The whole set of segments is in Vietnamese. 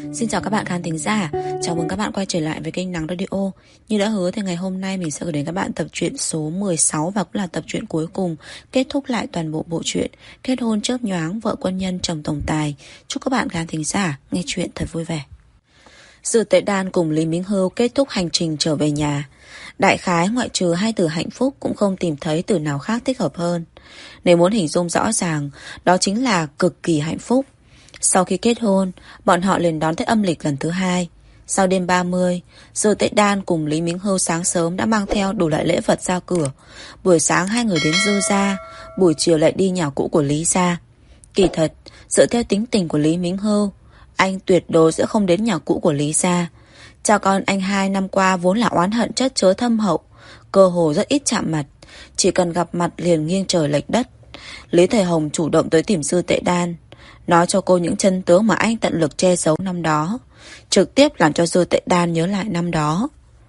Xin chào các bạn khán thính giả. Chào mừng các bạn quay trở lại với kênh Nắng Radio. Như đã hứa thì ngày hôm nay mình sẽ gửi đến các bạn tập truyện số 16 và cũng là tập truyện cuối cùng, kết thúc lại toàn bộ bộ truyện Kết hôn chớp nhoáng vợ quân nhân chồng tổng tài. Chúc các bạn khán thính giả nghe truyện thật vui vẻ. Dư Tuệ Đan cùng Lý Minh Hưu kết thúc hành trình trở về nhà. Đại khái ngoại trừ hai từ hạnh phúc cũng không tìm thấy từ nào khác thích hợp hơn. Nếu muốn hình dung rõ ràng, đó chính là cực kỳ hạnh phúc. Sau khi kết hôn, bọn họ liền đón Tết âm lịch lần thứ hai. Sau đêm 30, Dư Tuệ Đan cùng Lý Minh Hưu sáng sớm đã mang theo đủ loại lễ vật ra cửa. Buổi sáng hai người đến Dư gia, buổi chiều lại đi nhà cũ của Lý gia. Kỳ thật, dựa theo tính tình của Lý Minh Hưu, anh tuyệt đối sẽ không đến nhà cũ của Lý gia. Cha con anh 2 năm qua vốn là oán hận chất chứa thâm hậu, cơ hồ rất ít chạm mặt, chỉ cần gặp mặt liền nghiêng trời lệch đất. Lý Thời Hồng chủ động tới tìm Dư Tuệ Đan, nói cho cô những chân tướng mà anh tận lực che giấu năm đó, trực tiếp làm cho Dư Tuệ Đan nhớ lại năm đó.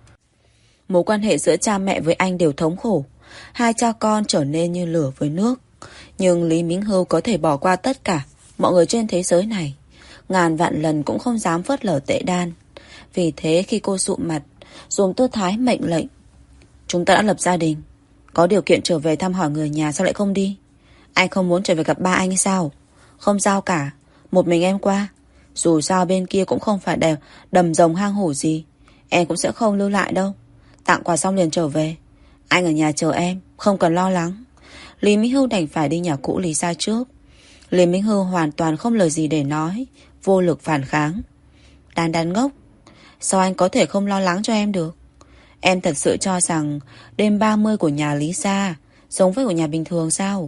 Mối quan hệ giữa cha mẹ với anh đều thống khổ, hai cha con trở nên như lửa với nước. Nhưng Lý Minh Hưu có thể bỏ qua tất cả mọi người trên thế giới này, ngàn vạn lần cũng không dám phớt lờ Tuệ Đan. Vì thế khi cô sụ mặt, dùng tư thái mệnh lệnh: "Chúng ta đã lập gia đình, có điều kiện trở về thăm hỏi người nhà, sao lại không đi? Anh không muốn trở về gặp ba anh sao? Không sao cả, một mình em qua. Dù sao bên kia cũng không phải đẹp đầm rồng hang hổ gì, em cũng sẽ không lưu lại đâu. Tặng quà xong liền trở về. Anh ở nhà chờ em, không cần lo lắng." Lý Minh Hưu đành phải đi nhà cũ Lý gia trước. Lý Minh Hưu hoàn toàn không lời gì để nói, vô lực phản kháng. Đan Đan ngốc, sao anh có thể không lo lắng cho em được? Em thật sự cho rằng đêm 30 của nhà Lý gia giống với của nhà bình thường sao?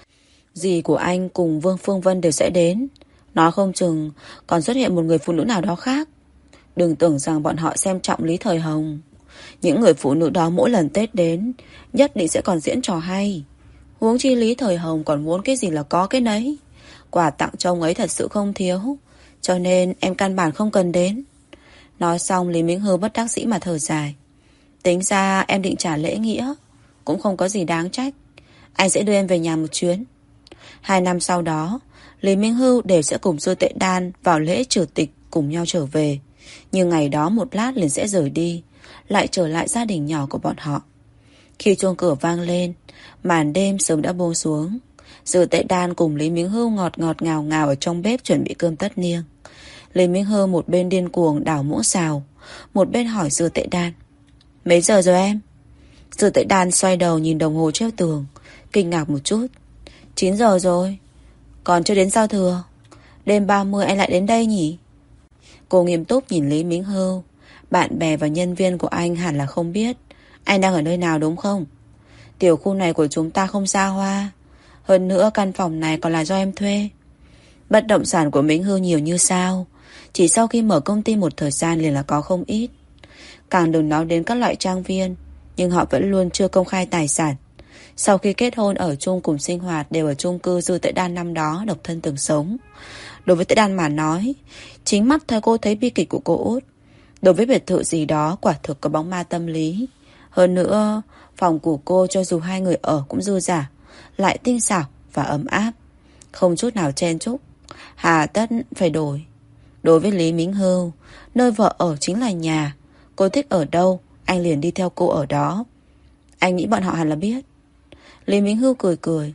Dì của anh cùng Vương Phương Vân đều sẽ đến, nói không chừng còn xuất hiện một người phụ nữ nào đó khác. Đừng tưởng rằng bọn họ xem trọng Lý Thời Hồng. Những người phụ nữ đó mỗi lần Tết đến nhất định sẽ còn diễn trò hay. Huống chi Lý Thời Hồng còn muốn cái gì là có cái nấy. Quà tặng cho ông ấy thật sự không thiếu, cho nên em căn bản không cần đến. Nói xong Lý Minh Hưu bất đắc dĩ mà thở dài. Tính ra em định trả lễ nghĩa, cũng không có gì đáng trách. Anh sẽ đưa em về nhà một chuyến. 2 năm sau đó, Lý Minh Hưu đều sẽ cùng Dư Tuệ Đan vào lễ trừ tịch cùng nhau trở về. Nhưng ngày đó một lát liền sẽ rời đi, lại trở lại gia đình nhỏ của bọn họ. Khi chuông cửa vang lên, màn đêm sớm đã buông xuống. Dư Tuệ Đan cùng Lý Minh Hưu ngọt ngọt ngào ngào ở trong bếp chuẩn bị cơm tất niêng. Lý Minh Hưu một bên điên cuồng đảo muỗng xào, một bên hỏi Dư Tuệ Đan: "Mấy giờ rồi em?" Dư Tuệ Đan xoay đầu nhìn đồng hồ treo tường, kinh ngạc một chút. 9 giờ rồi. Còn chưa đến giao thừa. Đêm 30 anh lại đến đây nhỉ? Cô nghiêm túc nhìn Lý Minh Hưu. Bạn bè và nhân viên của anh hẳn là không biết anh đang ở nơi nào đúng không? Tiểu khu này của chúng ta không xa hoa, hơn nữa căn phòng này còn là do em thuê. Bất động sản của Minh Hưu nhiều như sao, chỉ sau khi mở công ty một thời gian liền là có không ít. Càng đừng nói đến các loại trang viên, nhưng họ vẫn luôn chưa công khai tài sản. Sau khi kết hôn ở chung cùng sinh hoạt đều ở chung cư Dư Tuệ Đan năm đó độc thân từng sống. Đối với Tuệ Đan mà nói, chính mắt thấy cô thấy bi kịch của cô út. Đối với biệt thự gì đó quả thực có bóng ma tâm lý. Hơn nữa, phòng của cô cho dù hai người ở cũng dư dả, lại tinh xảo và ấm áp, không chút nào chen chúc. Hà tất phải đổi. Đối với Lý Minh Hưu, nơi vợ ở chính là nhà. Cô thích ở đâu, anh liền đi theo cô ở đó. Anh nghĩ bọn họ hẳn là biết. Lý Minh Hưu cười cười.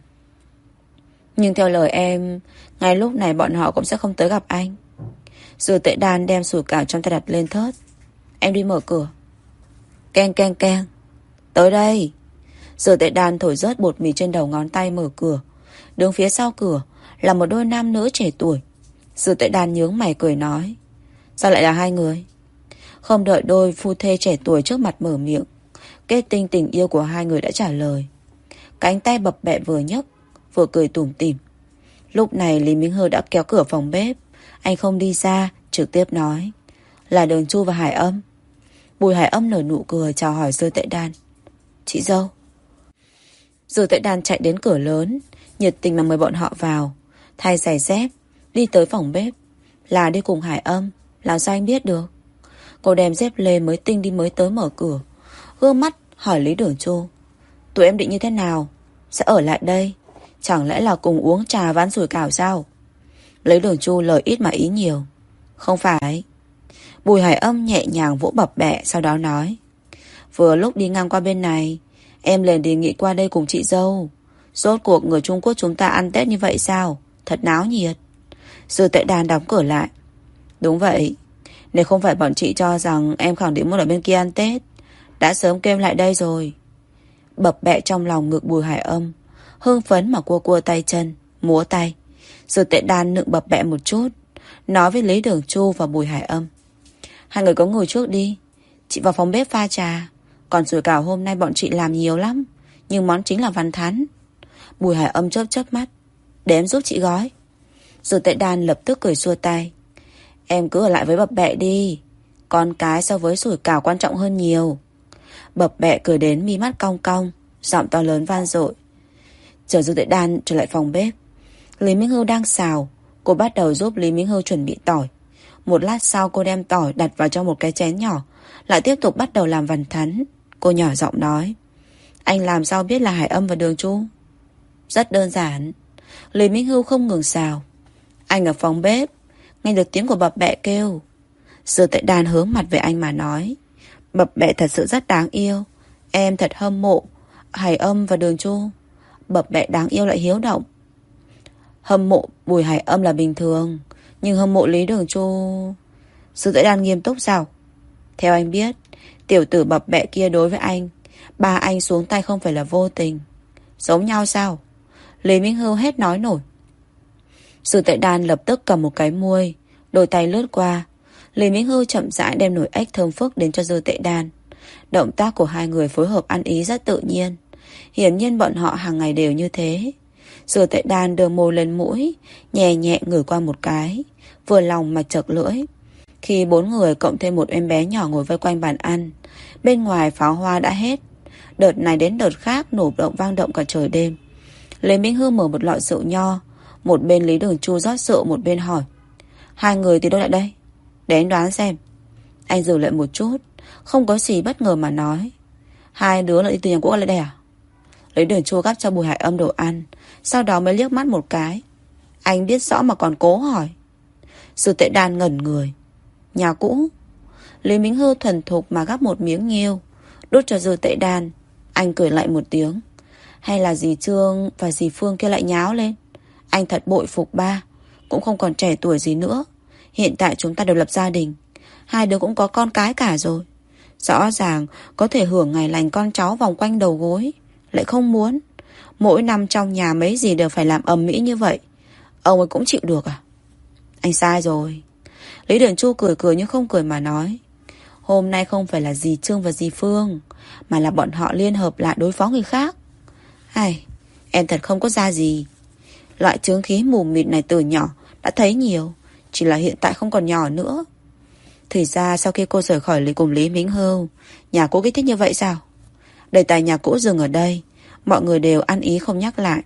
Nhưng theo lời em, ngay lúc này bọn họ cũng sẽ không tới gặp anh. Dư Tuệ Đan đem sủi cảo trong tay đặt lên thớt. Em đi mở cửa. Keng keng keng. Tới đây. Dư Tuệ Đan thổi rớt bột mì trên đầu ngón tay mở cửa. Đứng phía sau cửa là một đôi nam nữ trẻ tuổi. Dư Tuệ Đan nhướng mày cười nói: Sao lại là hai người? Không đợi đôi phu thê trẻ tuổi trước mặt mở miệng, kết tinh tình yêu của hai người đã trả lời. Cánh tay bập bẹ vừa nhấc, vừa cười tủm tỉm. Lúc này Lý Minh Hưu đã kéo cửa phòng bếp. Anh không đi ra, trực tiếp nói: Là Đường Chu và Hải Âm. Bùi Hải Âm nở nụ cười chào hỏi Dư Tuệ Đan: Chị dâu. Dư Tuệ Đan chạy đến cửa lớn, nhiệt tình mà mời bọn họ vào. Thay giày dép, đi tới phòng bếp. Là đi cùng Hải Âm, làm sao anh biết được? Cô đem dép lê mới tinh đi mới tới mở cửa, gương mắt hỏi Lý Đường Chu: Tụi em định như thế nào? Sẽ ở lại đây? Chẳng lẽ là cùng uống trà ván sủi cảo sao? Lý Đường Chu lời ít mà ý nhiều: Không phải, Bùi Hải Âm nhẹ nhàng vỗ bập bẹ, sau đó nói: vừa lúc đi ngang qua bên này, em liền đề nghị qua đây cùng chị dâu. Rốt cuộc người Trung Quốc chúng ta ăn Tết như vậy sao? Thật náo nhiệt. Dư Tệ Đàn đóng cửa lại. Đúng vậy. Nếu không phải bọn chị cho rằng em khẳng định muốn ở bên kia ăn Tết, đã sớm kêu lại đây rồi. Bập bẹ trong lòng ngực Bùi Hải Âm, hưng phấn mà cua cua tay chân, múa tay. Dư Tệ Đàn nựng bập bẹ một chút, nói với Lý Đường Chu và Bùi Hải Âm: hai người có ngồi trước đi, chị vào phòng bếp pha trà. Còn sủi cảo hôm nay bọn chị làm nhiều lắm, nhưng món chính là văn thắn. Bùi Hải Âm chớp chớp mắt: để em giúp chị gói. Dư Tệ Đàn lập tức cười xua tay: em cứ ở lại với bập bẹ đi, con cái so với sủi cảo quan trọng hơn nhiều. Bập bẹ cười đến mi mắt cong cong, giọng to lớn van dội. Chờ Dư Tệ Đàn trở lại phòng bếp, Lý Minh Hưu đang xào. Cô bắt đầu giúp Lý Minh Hưu chuẩn bị tỏi. Một lát sau cô đem tỏi đặt vào trong một cái chén nhỏ, lại tiếp tục bắt đầu làm vằn thắn. Cô nhỏ giọng nói: anh làm sao biết là Hải Âm và Đường Chu? Rất đơn giản. Lý Minh Hưu không ngừng xào. Anh ở phòng bếp, nghe được tiếng của bập bẹ kêu. Dư Tệ Đàn hướng mặt về anh mà nói: bập bẹ thật sự rất đáng yêu, em thật hâm mộ Hải Âm và Đường Chu. Bập bẹ đáng yêu lại hiếu động. Hâm mộ Bùi Hải Âm là bình thường, nhưng hâm mộ Lý Đường Chu... Dư Tệ Đàn nghiêm túc sao? Theo anh biết, tiểu tử bập bẹ kia đối với anh, ba anh xuống tay không phải là vô tình. Giống nhau sao? Lý Minh Hưu hết nói nổi. Dư Tệ Đàn lập tức cầm một cái muôi, đôi tay lướt qua. Lý Minh Hưu chậm rãi đem nồi ếch thơm phức đến cho Dư Tệ Đàn. Động tác của hai người phối hợp ăn ý rất tự nhiên. Hiển nhiên bọn họ hàng ngày đều như thế. Dư Tệ Đàn đưa môi lên mũi, nhẹ nhẹ ngửi qua một cái, vừa lòng mà chật lưỡi. Khi bốn người cộng thêm một em bé nhỏ ngồi vây quanh bàn ăn, bên ngoài pháo hoa đã hết. Đợt này đến đợt khác nổ động vang động cả trời đêm. Lê Minh Hưu mở một lọ rượu nho. Một bên Lý Đường Chu rót rượu, một bên hỏi: hai người từ đâu lại đây? Để anh đoán xem. Anh dừng lại một chút, không có gì bất ngờ mà nói: hai đứa lại đi từ nhà cũ lại đây à? Lý Đường Chu gắp cho Bùi Hải Âm đồ ăn, sau đó mới liếc mắt một cái. Anh biết rõ mà còn cố hỏi. Dư Tệ Đàn ngẩn người. Nhà cũ? Lý Minh Hưu thuần thục mà gắp một miếng nghêu, đút cho Dư Tệ Đàn. Anh cười lại một tiếng. Hay là dì Trương và dì Phương kia lại nháo lên? Anh thật bội phục ba, cũng không còn trẻ tuổi gì nữa. Hiện tại chúng ta đều lập gia đình, hai đứa cũng có con cái cả rồi. Rõ ràng có thể hưởng ngày lành con cháu vòng quanh đầu gối, lại không muốn. Mỗi năm trong nhà mấy gì đều phải làm ầm ĩ như vậy, ông ấy cũng chịu được à? Anh sai rồi. Lý Đường Chu cười cười nhưng không cười mà nói: hôm nay không phải là dì Trương và dì Phương, mà là bọn họ liên hợp lại đối phó người khác. Ai, em thật không có ra gì. Loại chướng khí mù mịt này từ nhỏ đã thấy nhiều, chỉ là hiện tại không còn nhỏ nữa. Thì ra sau khi cô rời khỏi cùng Lý Minh Hưu, nhà cũ kích thích như vậy sao? Đề tài nhà cũ dừng ở đây. Mọi người đều ăn ý không nhắc lại.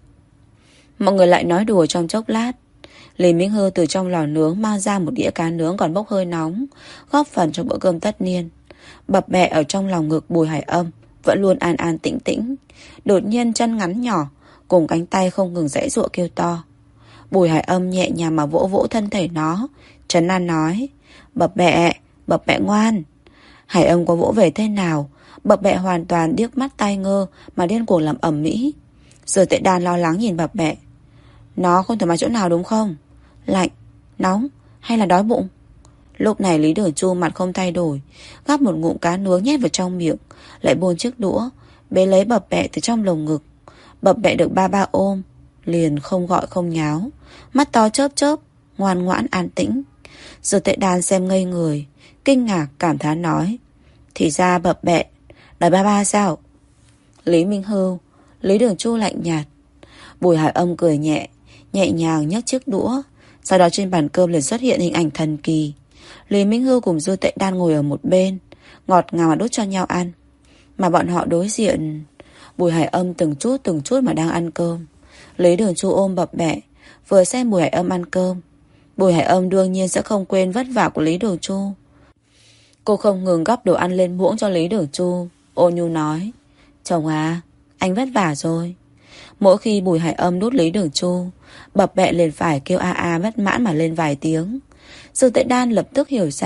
Mọi người lại nói đùa trong chốc lát. Lý Minh Hưu từ trong lò nướng mang ra một đĩa cá nướng còn bốc hơi nóng, góp phần cho bữa cơm tất niên. Bập bẹ ở trong lòng ngực Bùi Hải Âm vẫn luôn an an tĩnh tĩnh. Đột nhiên chân ngắn nhỏ cùng cánh tay không ngừng giãy giụa kêu to. Bùi Hải Âm nhẹ nhàng mà vỗ vỗ thân thể nó, trấn an nói: bập bẹ ngoan. Hải Âm có vỗ về thế nào, bập bẹ hoàn toàn điếc mắt tai ngơ mà điên cuồng làm ầm ĩ. Giờ Tệ Đàn lo lắng nhìn bập bẹ: nó không thoải mái chỗ nào đúng không? Lạnh, nóng hay là đói bụng? Lúc này Lý Đường Chu mặt không thay đổi, gắp một ngụm cá nướng nhét vào trong miệng, lại buông chiếc đũa bế lấy bập bẹ từ trong lồng ngực. Bập bẹ được ba ôm, liền không gọi không nháo, mắt to chớp chớp, ngoan ngoãn an tĩnh. Giờ Tệ Đàn xem ngây người, kinh ngạc cảm thán nói: thì ra bập bẹ đòi ba sao? Lý Minh Hưu, Lý Đường Chu lạnh nhạt. Bùi Hải Âm cười nhẹ, nhẹ nhàng nhấc chiếc đũa. Sau đó trên bàn cơm liền xuất hiện hình ảnh thần kỳ. Lý Minh Hưu cùng Dư Tệ Đàn ngồi ở một bên, ngọt ngào mà đút cho nhau ăn. Mà bọn họ đối diện, Bùi Hải Âm từng chút mà đang ăn cơm. Lý Đường Chu ôm bập bẹ, vừa xem Bùi Hải Âm ăn cơm. Bùi Hải Âm đương nhiên sẽ không quên vất vả của Lý Đường Chu. Cô không ngừng gắp đồ ăn lên muỗng cho Lý Đường Chu, ôn nhu nói: chồng à, anh vất vả rồi. Mỗi khi Bùi Hải Âm đút Lý Đường Chu, bập bẹ liền phải kêu a a bất mãn mà lên vài tiếng. Dư Tệ Đan lập tức hiểu ra,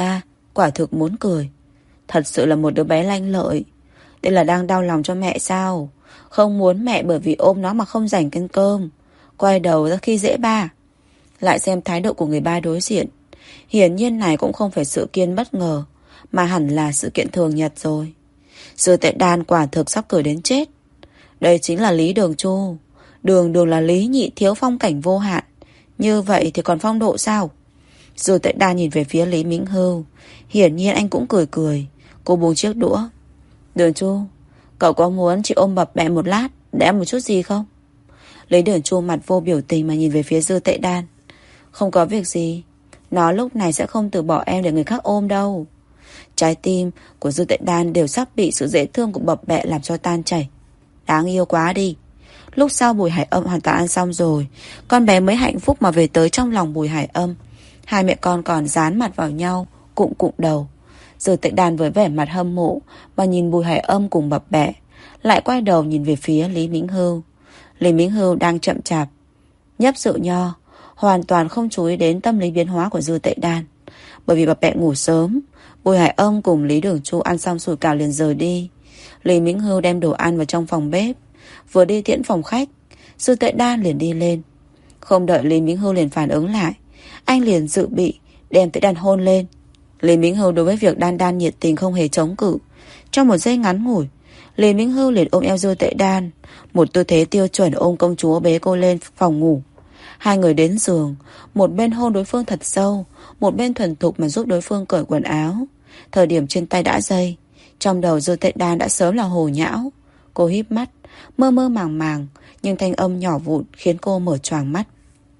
Quả thực muốn cười. Thật sự là một đứa bé lanh lợi. Đây là đang đau lòng cho mẹ sao? Không muốn mẹ bởi vì ôm nó mà không dành canh cơm. Quay đầu ra khi dễ ba. Lại xem thái độ của người ba đối diện. Hiển nhiên này cũng không phải sự kiện bất ngờ, mà hẳn là sự kiện thường nhật rồi. Dư Tệ Đan quả thực sắp cười đến chết. Đây chính là Lý Đường Chu. Đường là Lý nhị thiếu phong cảnh vô hạn. Như vậy thì còn phong độ sao? Dư Tệ Đan nhìn về phía Lý Minh Hưu. Hiển nhiên anh cũng cười cười. Cô buông chiếc đũa. Đường Chu, cậu có muốn chị ôm bập mẹ một lát để ăn một chút gì không? Lý Đường Chu mặt vô biểu tình mà nhìn về phía Dư Tệ Đan. Không có việc gì. Nó lúc này sẽ không từ bỏ em để người khác ôm đâu. Trái tim của Dư Tệ Đan đều sắp bị sự dễ thương của bập bẹ làm cho tan chảy. Đáng yêu quá đi. Lúc sau Bùi Hải Âm hoàn toàn ăn xong rồi, con bé mới hạnh phúc mà về tới trong lòng Bùi Hải Âm. Hai mẹ con còn dán mặt vào nhau, cụng đầu. Dư Tệ Đan với vẻ mặt hâm mộ mà nhìn Bùi Hải Âm cùng bập bẹ, lại quay đầu nhìn về phía Lý Minh Hưu. Lý Minh Hưu đang chậm chạp nhấp rượu nho, hoàn toàn không chú ý đến tâm lý biến hóa của Dư Tệ Đan. Bởi vì bập bẹ ngủ sớm, Bùi Hải Âm cùng Lý Đường Chu ăn xong sủi cảo liền rời đi. Lý Minh Hưu đem đồ ăn vào trong phòng bếp. Vừa đi tiễn phòng khách, Dư Tệ Đan liền đi lên. Không đợi Lý Minh Hưu liền phản ứng lại, anh liền dự bị đem Tệ Đan hôn lên. Lý Minh Hưu đối với việc Đan Đan nhiệt tình không hề chống cự. Trong một giây ngắn ngủi, Lý Minh Hưu liền ôm eo Dư Tệ Đan, một tư thế tiêu chuẩn ôm công chúa bế cô lên phòng ngủ. Hai người đến giường, một bên hôn đối phương thật sâu, một bên thuần thục mà giúp đối phương cởi quần áo. Thời điểm trên tay đã dây, trong đầu Dư Tệ Đan đã sớm là hồ nhão. Cô híp mắt, mơ màng, nhưng thanh âm nhỏ vụn khiến cô mở choàng mắt.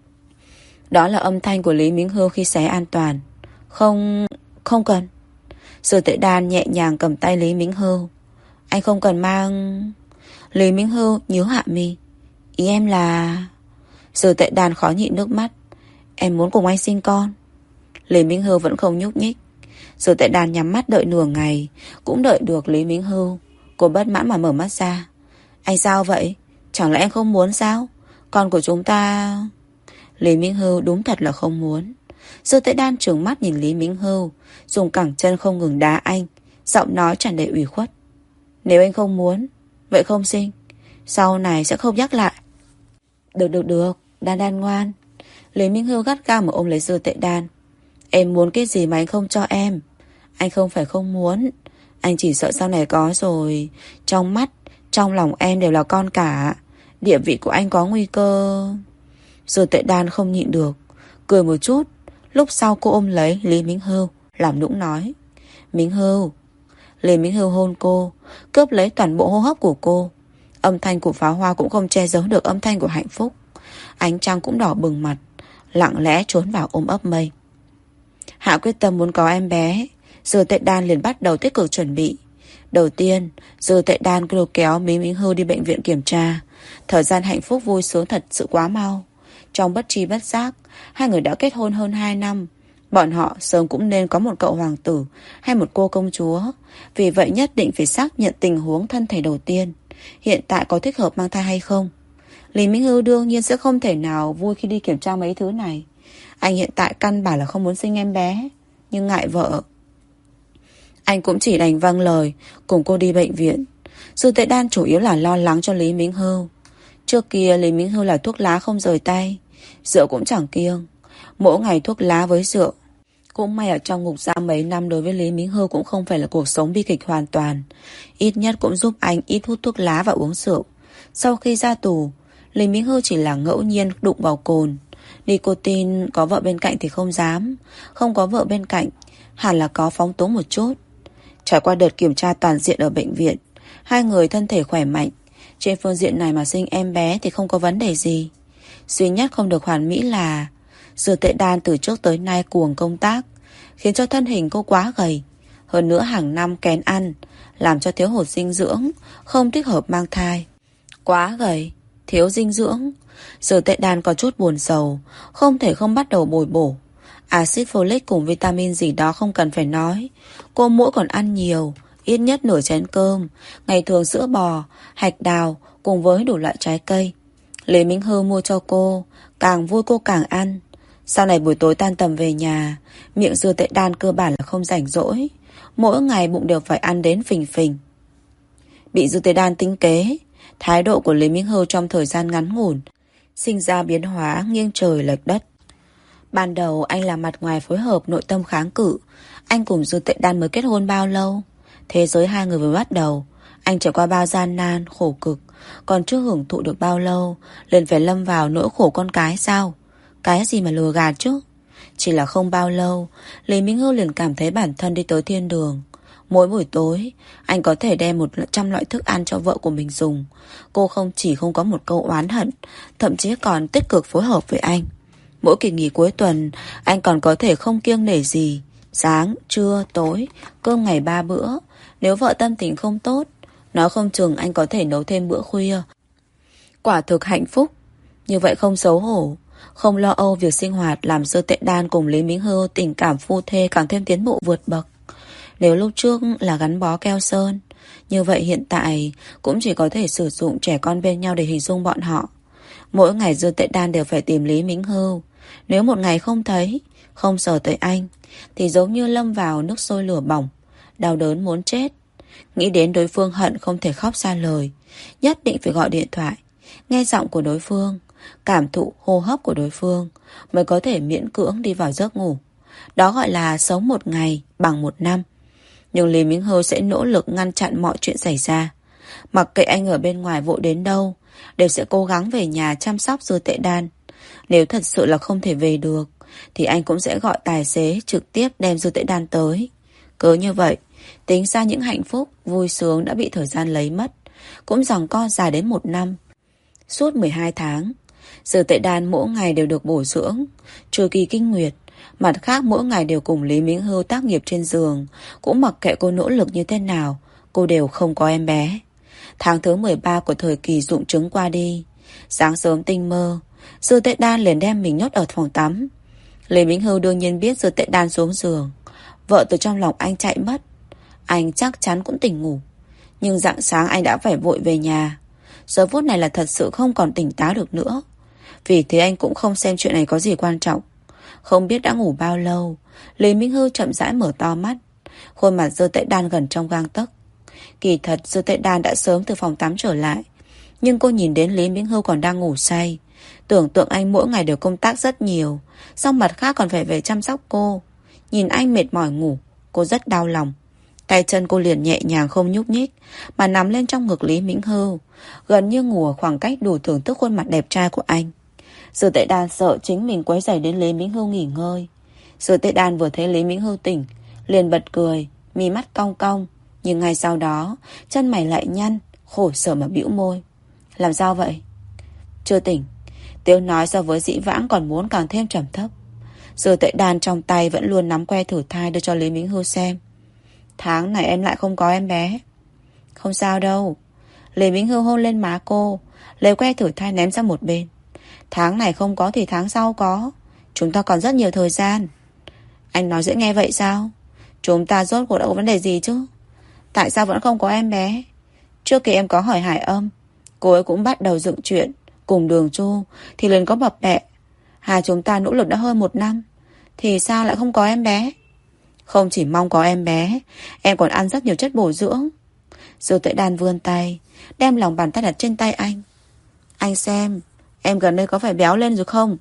Đó là âm thanh của Lý Minh Hưu khi xé an toàn. Không cần. Dư Tệ Đan nhẹ nhàng cầm tay Lý Minh Hưu. Anh không cần mang. Lý Minh Hưu nhíu hạ mi. Ý em là... Dư Tệ Đan khó nhịn nước mắt. Em muốn cùng anh sinh con. Lý Minh Hưu vẫn không nhúc nhích. Dư Tệ Đan nhắm mắt đợi nửa ngày, cũng đợi được Lý Minh Hưu. Cô bất mãn mà mở mắt ra. Anh sao vậy? Chẳng lẽ em không muốn sao? Con của chúng ta... Lý Minh Hưu đúng thật là không muốn. Dư Tệ Đan trừng mắt nhìn Lý Minh Hưu, dùng cẳng chân không ngừng đá anh, giọng nói tràn đầy ủy khuất. Nếu anh không muốn, vậy không sinh. Sau này sẽ không nhắc lại. Được, Đan Đan ngoan. Lý Minh Hưu gắt gao mà ôm lấy Dư Tệ Đan. Em muốn cái gì mà anh không cho em? Anh không phải không muốn, anh chỉ sợ sau này có rồi, trong mắt, trong lòng em đều là con cả. Địa vị của anh có nguy cơ. Dư Tệ Đan không nhịn được, cười một chút. Lúc sau cô ôm lấy Lý Minh Hưu, làm nũng nói. Minh Hưu. Lý Minh Hưu hôn cô, cướp lấy toàn bộ hô hấp của cô. Âm thanh của pháo hoa cũng không che giấu được âm thanh của hạnh phúc. Ánh trăng cũng đỏ bừng mặt, lặng lẽ trốn vào ôm ấp mây. Hạ quyết tâm muốn có em bé, Dư Tệ Đan liền bắt đầu tích cực chuẩn bị. Đầu tiên, Dư Tệ Đan lôi kéo Lý Minh Hưu đi bệnh viện kiểm tra. Thời gian hạnh phúc vui sướng thật sự quá mau. Trong bất tri bất giác, hai người đã kết hôn hơn 2 năm. Bọn họ sớm cũng nên có một cậu hoàng tử hay một cô công chúa. Vì vậy nhất định phải xác nhận tình huống thân thể đầu tiên. Hiện tại có thích hợp mang thai hay không? Lý Minh Hưu đương nhiên sẽ không thể nào vui khi đi kiểm tra mấy thứ này. Anh hiện tại căn bản là không muốn sinh em bé, nhưng ngại vợ. Anh cũng chỉ đành vâng lời, cùng cô đi bệnh viện. Dư Tệ Đan chủ yếu là lo lắng cho Lý Minh Hưu. Trước kia Lý Minh Hưu là thuốc lá không rời tay, rượu cũng chẳng kiêng. Mỗi ngày thuốc lá với rượu. Cũng may ở trong ngục giam mấy năm đối với Lý Minh Hưu cũng không phải là cuộc sống bi kịch hoàn toàn. Ít nhất cũng giúp anh ít hút thuốc lá và uống rượu. Sau khi ra tù, Lý Minh Hưu chỉ là ngẫu nhiên đụng vào cồn. Nicotine có vợ bên cạnh thì không dám. Không có vợ bên cạnh, hẳn là có phóng túng một chút. Trải qua đợt kiểm tra toàn diện ở bệnh viện, hai người thân thể khỏe mạnh. Trên phương diện này mà sinh em bé thì không có vấn đề gì. Duy nhất không được hoàn mỹ là Dư Tệ Đan từ trước tới nay cuồng công tác, khiến cho thân hình cô quá gầy. Hơn nữa hàng năm kén ăn, làm cho thiếu hụt dinh dưỡng, không thích hợp mang thai. Quá gầy, thiếu dinh dưỡng. Dư Tệ Đan có chút buồn sầu, không thể không bắt đầu bồi bổ. Axit folic cùng vitamin gì đó không cần phải nói. Cô mỗi còn ăn nhiều, ít nhất nửa chén cơm, ngày thường sữa bò, hạch đào cùng với đủ loại trái cây. Lý Minh Hưu mua cho cô, càng vui cô càng ăn. Sau này buổi tối tan tầm về nhà, miệng Dư Tệ Đan cơ bản là không rảnh rỗi. Mỗi ngày bụng đều phải ăn đến phình phình. Bị Dư Tệ Đan tính kế, thái độ của Lý Minh Hưu trong thời gian ngắn ngủn sinh ra biến hóa nghiêng trời lệch đất. Ban đầu anh là mặt ngoài phối hợp, nội tâm kháng cự. Anh cùng Dư Tệ Đan mới kết hôn bao lâu? Thế giới hai người vừa bắt đầu, anh trải qua bao gian nan, khổ cực, còn chưa hưởng thụ được bao lâu liền phải lâm vào nỗi khổ con cái sao? Cái gì mà lừa gạt chứ? Chỉ là không bao lâu, Lý Minh Hưu liền cảm thấy bản thân đi tới thiên đường. Mỗi buổi tối, anh có thể đem 100 loại thức ăn cho vợ của mình dùng. Cô không chỉ không có một câu oán hận, thậm chí còn tích cực phối hợp với anh. Mỗi kỳ nghỉ cuối tuần, anh còn có thể không kiêng nể gì. Sáng, trưa, tối, cơm ngày 3 bữa. Nếu vợ tâm tình không tốt, nói không chừng anh có thể nấu thêm bữa khuya. Quả thực hạnh phúc. Như vậy không xấu hổ, không lo âu việc sinh hoạt, làm Dư Tệ Đan cùng Lý Minh Hưu tình cảm phu thê càng thêm tiến bộ vượt bậc. Nếu lúc trước là gắn bó keo sơn, như vậy hiện tại cũng chỉ có thể sử dụng trẻ con bên nhau để hình dung bọn họ. Mỗi ngày Dư Tệ Đan đều phải tìm Lý Minh Hưu. Nếu một ngày không thấy, không sờ tới anh, thì giống như lâm vào nước sôi lửa bỏng, đau đớn muốn chết. Nghĩ đến đối phương hận không thể khóc ra lời, nhất định phải gọi điện thoại, nghe giọng của đối phương, cảm thụ hô hấp của đối phương, mới có thể miễn cưỡng đi vào giấc ngủ. Đó gọi là sống một ngày bằng một năm. Nhưng Lý Minh Hưu sẽ nỗ lực ngăn chặn mọi chuyện xảy ra. Mặc kệ anh ở bên ngoài vội đến đâu, đều sẽ cố gắng về nhà chăm sóc Dư Tệ Đan. Nếu thật sự là không thể về được, thì anh cũng sẽ gọi tài xế trực tiếp đem Dư Tệ Đan tới. Cứ như vậy, tính ra những hạnh phúc, vui sướng đã bị thời gian lấy mất, cũng giằng co dài đến 1 năm. Suốt 12 tháng, Dư Tệ Đan mỗi ngày đều được bổ dưỡng, trừ kỳ kinh nguyệt. Mặt khác mỗi ngày đều cùng Lý Minh Hưu tác nghiệp trên giường. Cũng mặc kệ cô nỗ lực như thế nào, cô đều không có em bé. Tháng thứ 13 của thời kỳ rụng trứng qua đi. Sáng sớm tinh mơ, Dư Tệ Đan liền đem mình nhốt ở phòng tắm. Lý Minh Hưu đương nhiên biết Dư Tệ Đan xuống giường, vợ từ trong lòng anh chạy mất, anh chắc chắn cũng tỉnh ngủ. Nhưng rạng sáng anh đã phải vội về nhà. Giờ phút này là thật sự không còn tỉnh táo được nữa. Vì thế anh cũng không xem chuyện này có gì quan trọng. Không biết đã ngủ bao lâu, Lý Minh Hưu chậm rãi mở to mắt. Khuôn mặt Dư Tệ Đan gần trong gang tấc. Kỳ thật Dư Tệ Đan đã sớm từ phòng tắm trở lại, nhưng cô nhìn đến Lý Minh Hưu còn đang ngủ say, tưởng tượng anh mỗi ngày đều công tác rất nhiều, xong mặt khác còn phải về chăm sóc cô. Nhìn anh mệt mỏi ngủ, cô rất đau lòng. Tay chân cô liền nhẹ nhàng không nhúc nhích, mà nằm lên trong ngực Lý Minh Hưu, gần như ngủ ở khoảng cách đủ thưởng thức khuôn mặt đẹp trai của anh. Dư Tệ Đan sợ chính mình quấy rầy đến Lý Minh Hưu nghỉ ngơi. Dư Tệ Đan vừa thấy Lý Minh Hưu tỉnh, liền bật cười, mí mắt cong cong. Nhưng ngay sau đó, chân mày lại nhăn, khổ sở mà bĩu môi. Làm sao vậy? Chưa tỉnh. Tiếng nói so với dĩ vãng còn muốn càng thêm trầm thấp. Dư Tệ Đan trong tay vẫn luôn nắm que thử thai đưa cho Lý Minh Hưu xem. Tháng này em lại không có em bé. Không sao đâu. Lý Minh Hưu hôn lên má cô, lấy que thử thai ném sang một bên. Tháng này không có thì tháng sau có. Chúng ta còn rất nhiều thời gian. Anh nói dễ nghe vậy sao? Chúng ta rốt cuộc đã có vấn đề gì chứ? Tại sao vẫn không có em bé? Trước khi em có hỏi Hải Âm, cô ấy cũng bắt đầu dựng chuyện cùng Đường Chu, thì liền có bập bẹ. Hai chúng ta nỗ lực đã hơn 1 năm, thì sao lại không có em bé? Không chỉ mong có em bé, em còn ăn rất nhiều chất bổ dưỡng. Dư Tệ Đan vươn tay, đem lòng bàn tay đặt trên tay anh. Anh xem, em gần đây có phải béo lên rồi không?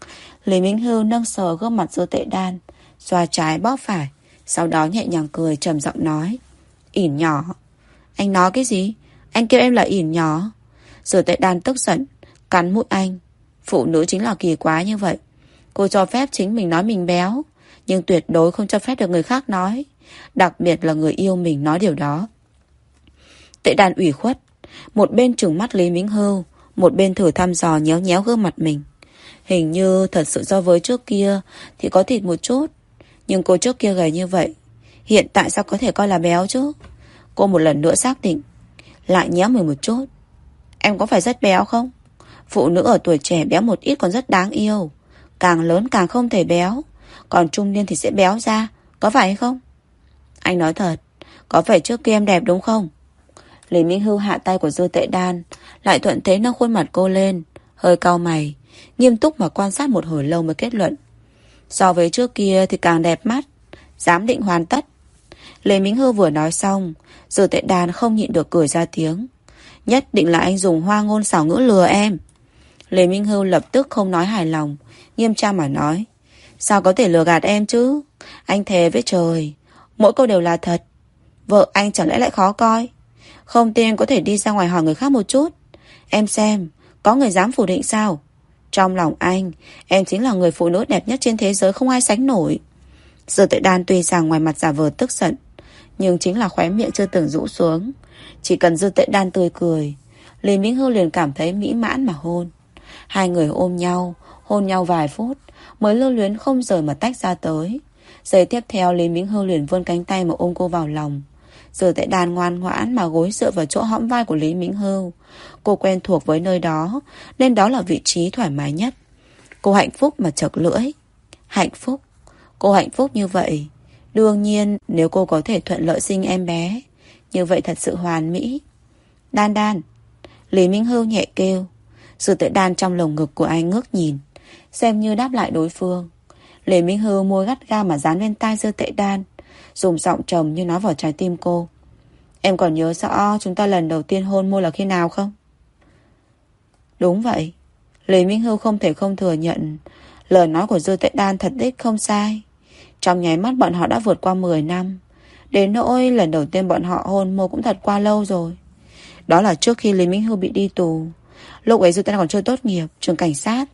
Lý Minh Hưu nâng sờ gương mặt Dư Tệ Đan, xoa trái bóp phải, sau đó nhẹ nhàng cười trầm giọng nói. Ỉn nhỏ. Anh nói cái gì? Anh kêu em là ỉn nhỏ? Dư Tệ Đan tức giận, cắn mũi anh. Phụ nữ chính là kỳ quá như vậy. Cô cho phép chính mình nói mình béo, nhưng tuyệt đối không cho phép được người khác nói, đặc biệt là người yêu mình nói điều đó. Tệ Đan ủy khuất, một bên trừng mắt Lý Minh Hưu, một bên thử thăm dò nhéo nhéo gương mặt mình. Hình như thật sự so với trước kia thì có thịt một chút, nhưng cô trước kia gầy như vậy, hiện tại sao có thể coi là béo chứ? Cô một lần nữa xác định, lại nhéo mình một chút. Em có phải rất béo không? Phụ nữ ở tuổi trẻ béo một ít còn rất đáng yêu, càng lớn càng không thể béo, còn trung niên thì sẽ béo ra, có phải hay không? Anh nói thật, có phải trước kia em đẹp đúng không? Lý Minh Hưu hạ tay của Dư Tệ Đan, lại thuận thế nâng khuôn mặt cô lên, hơi cau mày, nghiêm túc mà quan sát một hồi lâu mới kết luận. So với trước kia thì càng đẹp mắt. Giám định hoàn tất. Lê Minh Hưu vừa nói xong, Dư Tệ Đan không nhịn được cười ra tiếng. Nhất định là anh dùng hoa ngôn xảo ngữ lừa em. Lê Minh Hưu lập tức không nói hài lòng, nghiêm trang mà nói. Sao có thể lừa gạt em chứ? Anh thề với trời, mỗi câu đều là thật. Vợ anh chẳng lẽ lại khó coi? Không tin có thể đi ra ngoài hỏi người khác một chút. Em xem, có người dám phủ định sao? Trong lòng anh, em chính là người phụ nữ đẹp nhất trên thế giới, không ai sánh nổi. Dư Tuệ Đan tuy rằng ngoài mặt giả vờ tức giận, nhưng chính là khóe miệng chưa từng rũ xuống. Chỉ cần Dư Tuệ Đan tươi cười, Lý Minh Hưu liền cảm thấy mỹ mãn mà hôn. Hai người ôm nhau, hôn nhau vài phút, mới lưu luyến không rời mà tách ra tới. Giây tiếp theo Lý Minh Hưu liền vươn cánh tay mà ôm cô vào lòng. Dư Tuệ Đan ngoan ngoãn mà gối dựa vào chỗ hõm vai của Lý Minh Hưu. Cô quen thuộc với nơi đó, nên đó là vị trí thoải mái nhất. Cô hạnh phúc mà chật lưỡi. Hạnh phúc. Cô hạnh phúc như vậy. Đương nhiên nếu cô có thể thuận lợi sinh em bé, như vậy thật sự hoàn mỹ. Đan Đan. Lý Minh Hưu nhẹ kêu. Dư Tuệ Đan trong lồng ngực của anh ngước nhìn, xem như đáp lại đối phương. Lý Minh Hưu môi gắt ga mà dán lên tai Dư Tuệ Đan, dùng giọng trầm như nói vào trái tim cô. Em còn nhớ rõ chúng ta lần đầu tiên hôn môi là khi nào không? Đúng vậy. Lý Minh Hưu không thể không thừa nhận, lời nói của Dư Tuệ Đan thật đích không sai. Trong nháy mắt bọn họ đã vượt qua 10 năm. Đến nỗi lần đầu tiên bọn họ hôn môi cũng thật qua lâu rồi. Đó là trước khi Lý Minh Hưu bị đi tù. Lúc ấy Dư Tuệ Đan còn chưa tốt nghiệp trường cảnh sát.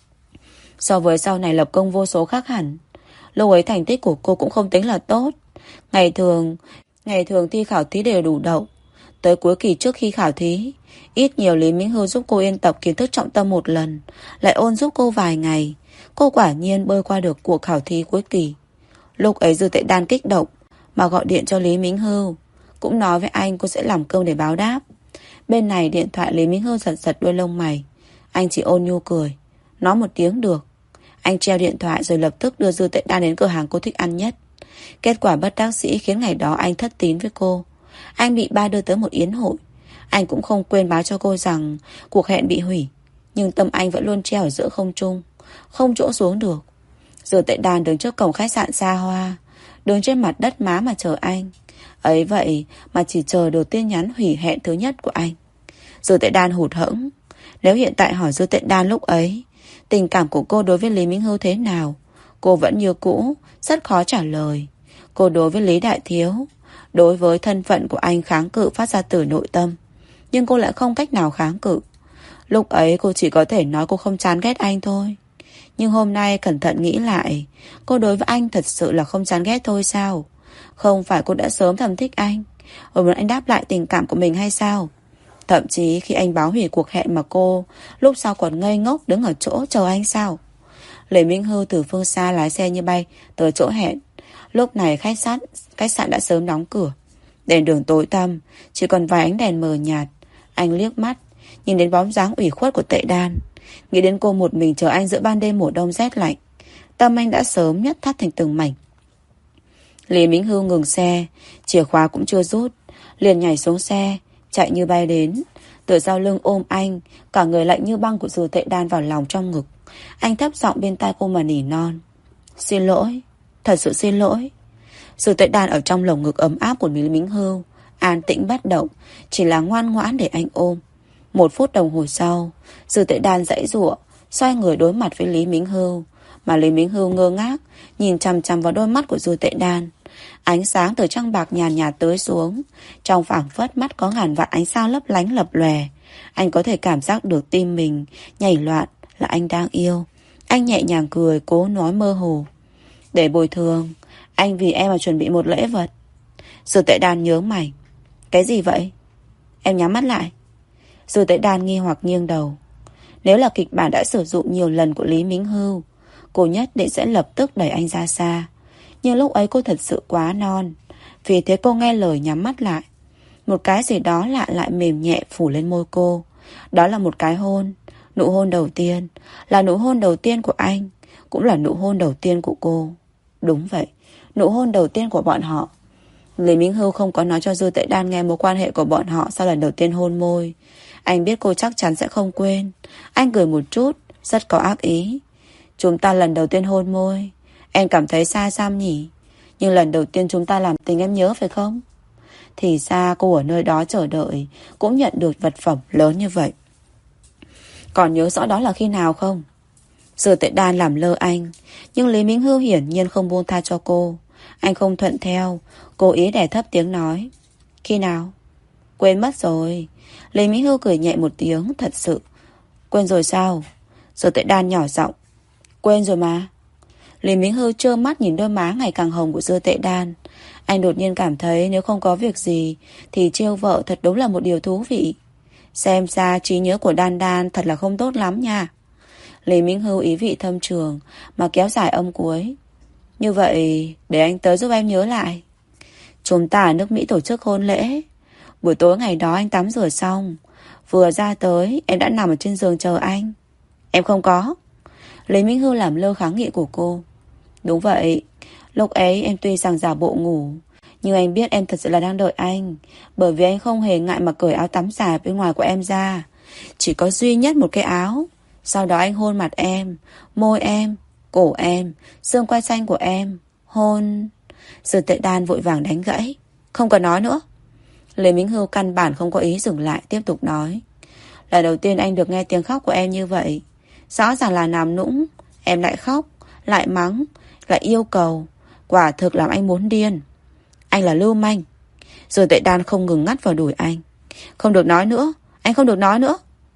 So với sau này lập công vô số khác hẳn. Lúc ấy thành tích của cô cũng không tính là tốt. Ngày thường thi khảo thí đều đủ đậu. Tới cuối kỳ trước khi khảo thí, ít nhiều Lý Minh Hưu giúp cô yên tập kiến thức trọng tâm một lần, lại ôn giúp cô vài ngày. Cô quả nhiên bơi qua được cuộc khảo thí cuối kỳ. Lúc ấy Dư Tuệ Đan kích động mà gọi điện cho Lý Minh Hưu, cũng nói với anh cô sẽ làm cơm để báo đáp. Bên này điện thoại Lý Minh Hưu giật giật đôi lông mày. Anh chỉ ôn nhu cười, nói một tiếng được. Anh treo điện thoại rồi lập tức đưa Dư Tuệ Đan đến cửa hàng cô thích ăn nhất. Kết quả bất đắc dĩ khiến ngày đó anh thất tín với cô. Anh bị ba đưa tới một yến hội. Anh cũng không quên báo cho cô rằng cuộc hẹn bị hủy, nhưng tâm anh vẫn luôn treo ở giữa không trung, không chỗ xuống được. Dư Tuệ Đan đứng trước cổng khách sạn xa hoa, đứng trên mặt đất má mà chờ anh. Ấy vậy mà chỉ chờ được tin nhắn hủy hẹn thứ nhất của anh. Dư Tuệ Đan hụt hẫng. Nếu hiện tại hỏi Dư Tuệ Đan lúc ấy tình cảm của cô đối với Lý Minh Hưu thế nào, cô vẫn như cũ, rất khó trả lời. Cô đối với Lý Đại Thiếu, đối với thân phận của anh kháng cự phát ra từ nội tâm, nhưng cô lại không cách nào kháng cự. Lúc ấy cô chỉ có thể nói cô không chán ghét anh thôi. Nhưng hôm nay cẩn thận nghĩ lại, cô đối với anh thật sự là không chán ghét thôi sao? Không phải cô đã sớm thầm thích anh, rồi muốn anh đáp lại tình cảm của mình hay sao? Thậm chí khi anh báo hủy cuộc hẹn mà cô lúc sau còn ngây ngốc đứng ở chỗ chờ anh sao? Lê Minh Hưu từ phương xa lái xe như bay tới chỗ hẹn. Lúc này khách sạn đã sớm đóng cửa. Đèn đường tối tăm, chỉ còn vài ánh đèn mờ nhạt. Anh liếc mắt, nhìn đến bóng dáng ủy khuất của Tuệ Đan, nghĩ đến cô một mình chờ anh giữa ban đêm mùa đông rét lạnh. Tâm anh đã sớm nhét thắt thành từng mảnh. Lý Minh Hưu ngừng xe, chìa khóa cũng chưa rút, liền nhảy xuống xe, chạy như bay đến. Từ sau lưng ôm anh, cả người lạnh như băng của Dư Tuệ Đan vào lòng trong ngực. Anh thấp giọng bên tai cô mà nỉ non. Xin lỗi, thật sự xin lỗi. Dư Tuệ Đan ở trong lồng ngực ấm áp của Lý Minh Hưu, an tĩnh bất động, chỉ là ngoan ngoãn để anh ôm. 1 phút đồng hồ sau, Dư Tuệ Đan giãy giụa, xoay người đối mặt với Lý Minh Hưu, mà Lý Minh Hưu ngơ ngác nhìn chằm chằm vào đôi mắt của Dư Tuệ Đan. Ánh sáng từ trăng bạc nhàn nhạt tưới xuống, trong phảng phất mắt có ngàn vạn ánh sao lấp lánh lập lòe. Anh có thể cảm giác được tim mình nhảy loạn, là anh đang yêu. Anh nhẹ nhàng cười, cố nói mơ hồ. Để bồi thường, anh vì em mà chuẩn bị một lễ vật. Dư Tuệ Đan nhớ mày. Cái gì vậy? Em nhắm mắt lại. Dư Tuệ Đan nghi hoặc nghiêng đầu. Nếu là kịch bản đã sử dụng nhiều lần của Lý Minh Hưu, cô nhất định sẽ lập tức đẩy anh ra xa. Nhưng lúc ấy cô thật sự quá non, vì thế cô nghe lời nhắm mắt lại. Một cái gì đó lạ lại mềm nhẹ phủ lên môi cô. Đó là một cái hôn. Nụ hôn đầu tiên. Là nụ hôn đầu tiên của anh, cũng là nụ hôn đầu tiên của cô. Đúng vậy, nụ hôn đầu tiên của bọn họ. Lý Minh Hưu không có nói cho Dư Tuệ Đan nghe mối quan hệ của bọn họ sau lần đầu tiên hôn môi. Anh biết cô chắc chắn sẽ không quên. Anh cười một chút, rất có ác ý. Chúng ta lần đầu tiên hôn môi, Em cảm thấy xa xăm nhỉ? Nhưng lần đầu tiên chúng ta làm tình em nhớ phải không? Thì ra cô ở nơi đó chờ đợi cũng nhận được vật phẩm lớn như vậy. Còn nhớ rõ đó là khi nào không? Giờ Tệ Đan làm lơ anh, nhưng Lý Minh Hưu hiển nhiên không buông tha cho cô. Anh không thuận theo, cố ý đè thấp tiếng nói. Khi nào? Quên mất rồi. Lý Minh Hưu cười nhẹ một tiếng. Thật sự quên rồi sao? Giờ Tệ Đan nhỏ giọng. Quên rồi mà. Lý Minh Hưu trơ mắt nhìn đôi má ngày càng hồng của Dư Tệ Đan. Anh đột nhiên cảm thấy nếu không có việc gì thì trêu vợ thật đúng là một điều thú vị. Xem ra trí nhớ của Đan Đan thật là không tốt lắm nha. Lý Minh Hưu ý vị thâm trường mà kéo dài âm cuối. Như vậy để anh tới giúp em nhớ lại. Chúng ta ở nước Mỹ tổ chức hôn lễ. Buổi tối ngày đó anh tắm rửa xong, vừa ra tới em đã nằm ở trên giường chờ anh. Em không có. Lý Minh Hưu làm lơ kháng nghị của cô. Đúng vậy. Lúc ấy em tuy rằng giả bộ ngủ, nhưng anh biết em thật sự là đang đợi anh. Bởi vì anh không hề ngại mà cởi áo tắm dài bên ngoài của em ra. Chỉ có duy nhất một cái áo. Sau đó anh hôn mặt em, môi em, cổ em, xương quai xanh của em. Hôn. Dư Tệ Đan vội vàng đánh gãy. Không cần nói nữa. Lê Minh Hưu căn bản không có ý dừng lại, tiếp tục nói. Lần đầu tiên anh được nghe tiếng khóc của em như vậy. Rõ ràng là làm nũng, em lại khóc, lại mắng, lại yêu cầu. Quả thực làm anh muốn điên. Anh là lưu manh. Rồi Tệ Đan không ngừng ngắt vào đùi anh. Không được nói nữa, anh không được nói nữa.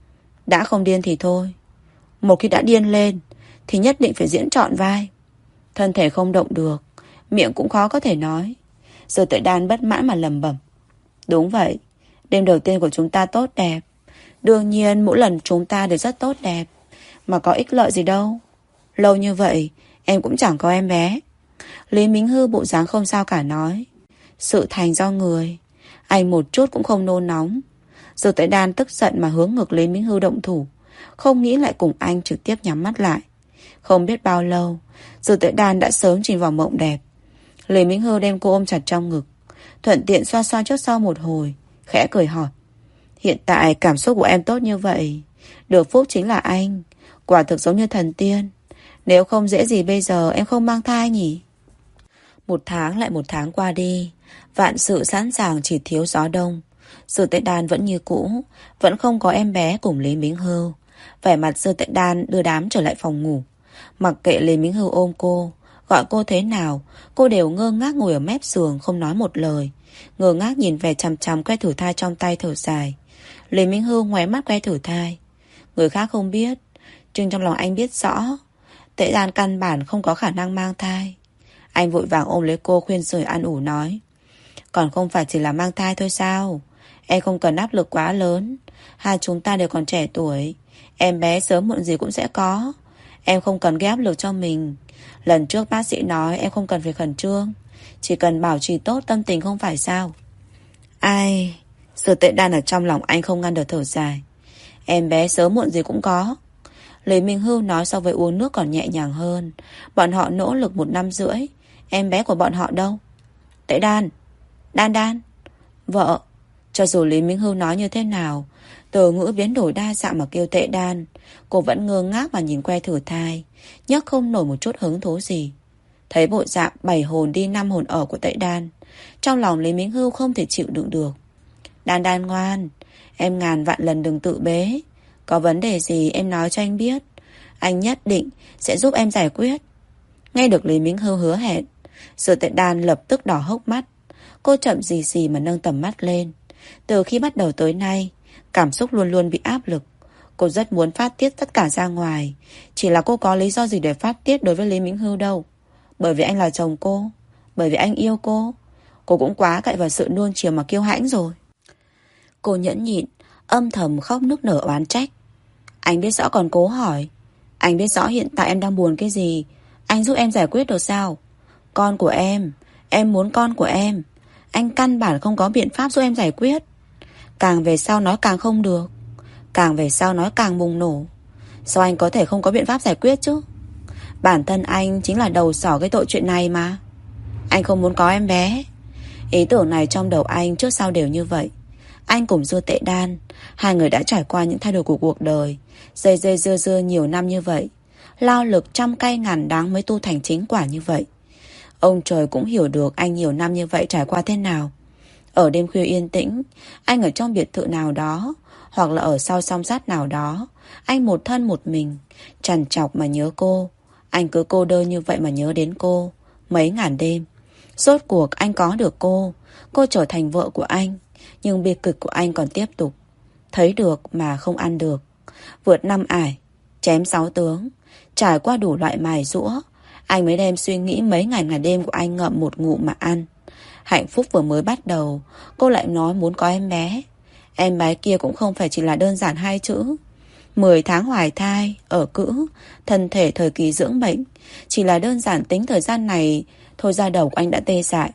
Đã không điên thì thôi. Một khi đã điên lên thì nhất định phải diễn trọn vai. Thân thể không động được, miệng cũng khó có thể nói. Rồi Tệ Đan bất mãn mà lẩm bẩm. Đúng vậy, đêm đầu tiên của chúng ta tốt đẹp. Đương nhiên mỗi lần chúng ta đều rất tốt đẹp. Mà có ích lợi gì đâu. Lâu như vậy em cũng chẳng có em bé. Lý Minh Hưu bộ dáng không sao cả nói. Sự thành do người. Anh một chút cũng không nôn nóng. Rồi Tệ Đan tức giận mà hướng ngược Lý Minh Hưu động thủ. Không nghĩ lại cùng anh trực tiếp nhắm mắt lại. Không biết bao lâu Rồi Tệ Đan đã sớm chìm vào mộng đẹp. Lý Minh Hưu đem cô ôm chặt trong ngực, thuận tiện xoa xoa trước sau một hồi, khẽ cười hỏi. Hiện tại cảm xúc của em tốt như vậy, được phúc chính là anh. Quả thực giống như thần tiên. Nếu không dễ gì bây giờ em không mang thai nhỉ? Một tháng lại một tháng qua đi, vạn sự sẵn sàng chỉ thiếu gió đông. Dư Tệ Đan vẫn như cũ, vẫn không có em bé cùng Lý Minh Hưu. Vẻ mặt Dư Tệ Đan đưa đám trở lại phòng ngủ. Mặc kệ Lý Minh Hưu ôm cô, gọi cô thế nào, cô đều ngơ ngác ngồi ở mép giường không nói một lời. Ngơ ngác nhìn về chằm chằm que thử thai trong tay thở dài. Lý Minh Hưu ngoáy mắt que thử thai. Người khác không biết, nhưng trong lòng anh biết rõ. Tệ Đan căn bản không có khả năng mang thai. Anh vội vàng ôm lấy cô khuyên rời an ủi nói. Còn không phải chỉ là mang thai thôi sao? Em không cần áp lực quá lớn. Hai chúng ta đều còn trẻ tuổi. Em bé sớm muộn gì cũng sẽ có. Em không cần gây áp lực cho mình. Lần trước bác sĩ nói em không cần phải khẩn trương, chỉ cần bảo trì tốt tâm tình không phải sao? Ai... Sự Tệ Đan ở trong lòng anh không ngăn được thở dài. Em bé sớm muộn gì cũng có. Lý Minh Hưu nói so với uống nước còn nhẹ nhàng hơn. Bọn họ nỗ lực 1 năm rưỡi. Em bé của bọn họ đâu? Tệ Đan. Đan. Vợ. Cho dù Lý Minh Hưu nói như thế nào, từ ngữ biến đổi đa dạng mà kêu Tệ Đan, cô vẫn ngơ ngác mà nhìn que thử thai, nhấc không nổi một chút hứng thú gì. Thấy bộ dạng 7 hồn đi 5 hồn ở của Tệ Đan, trong lòng Lý Minh Hưu không thể chịu đựng được. Đan ngoan, em ngàn vạn lần đừng tự bế. Có vấn đề gì em nói cho anh biết, anh nhất định sẽ giúp em giải quyết. Nghe được Lý Minh Hưu hứa hẹn, Sự Tệ Đan lập tức đỏ hốc mắt. Cô chậm gì mà nâng tầm mắt lên. Từ khi bắt đầu tới nay, cảm xúc luôn luôn bị áp lực. Cô rất muốn phát tiết tất cả ra ngoài. Chỉ là cô có lý do gì để phát tiết đối với Lý Minh Hưu đâu. Bởi vì anh là chồng cô, bởi vì anh yêu cô. Cô cũng quá cậy vào sự nuông chiều mà kiêu hãnh rồi. Cô nhẫn nhịn, âm thầm khóc nức nở oán trách. Anh biết rõ còn cố hỏi. Anh biết rõ hiện tại em đang buồn cái gì, anh giúp em giải quyết được sao? Con của em muốn con của em. Anh căn bản không có biện pháp giúp em giải quyết. Càng về sau nói càng không được, càng về sau nói càng bùng nổ. Sao anh có thể không có biện pháp giải quyết chứ? Bản thân anh chính là đầu sỏ cái tội chuyện này mà. Anh không muốn có em bé. Ý tưởng này trong đầu anh trước sau đều như vậy. Anh cùng Dư Tệ Đan, hai người đã trải qua những thay đổi của cuộc đời, dây dưa nhiều năm như vậy. lao lực trăm cay ngàn đắng mới tu thành chính quả như vậy. Ông trời cũng hiểu được anh nhiều năm như vậy trải qua thế nào. Ở đêm khuya yên tĩnh, anh ở trong biệt thự nào đó, hoặc là ở sau song sắt nào đó, anh một thân một mình, trằn trọc mà nhớ cô. Anh cứ cô đơn như vậy mà nhớ đến cô mấy ngàn đêm. Rốt cuộc anh có được cô trở thành vợ của anh. Nhưng bi kịch của anh còn tiếp tục. Thấy được mà không ăn được. Vượt 5 ải, chém 6 tướng, trải qua đủ loại mài giũa, anh mới đem suy nghĩ mấy ngàn đêm của anh ngậm một ngụm mà ăn. Hạnh phúc vừa mới bắt đầu, cô lại nói muốn có em bé. Em bé kia cũng không phải chỉ là đơn giản 2 chữ. 10 tháng hoài thai, ở cữ, thân thể thời kỳ dưỡng bệnh. Chỉ là đơn giản tính thời gian này thôi ra đầu của anh đã tê dại.